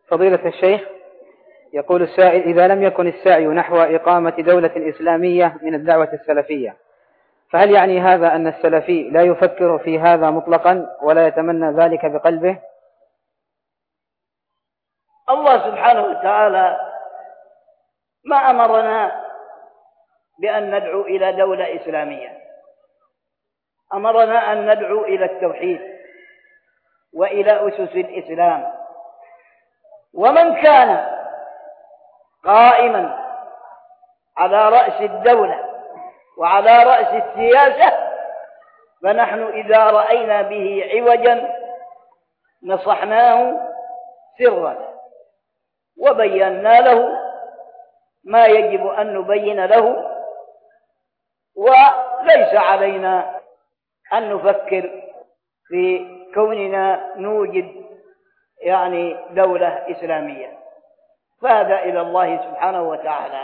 فضيلة الشيخ، يقول السائل: إذا لم يكن السعي نحو إقامة دولة إسلامية من الدعوة السلفية، فهل يعني هذا أن السلفي لا يفكر في هذا مطلقا ولا يتمنى ذلك بقلبه؟ الله سبحانه وتعالى ما أمرنا بأن ندعو إلى دولة إسلامية، أمرنا أن ندعو إلى التوحيد وإلى أسس الإسلام. ومن كان قائما على رأس الدولة وعلى رأس السياسة فنحن إذا رأينا به عوجا نصحناه سرا وبينا له ما يجب أن نبين له، وليس علينا أن نفكر في كوننا نوجد دولة إسلامية، فهذا إلى الله سبحانه وتعالى.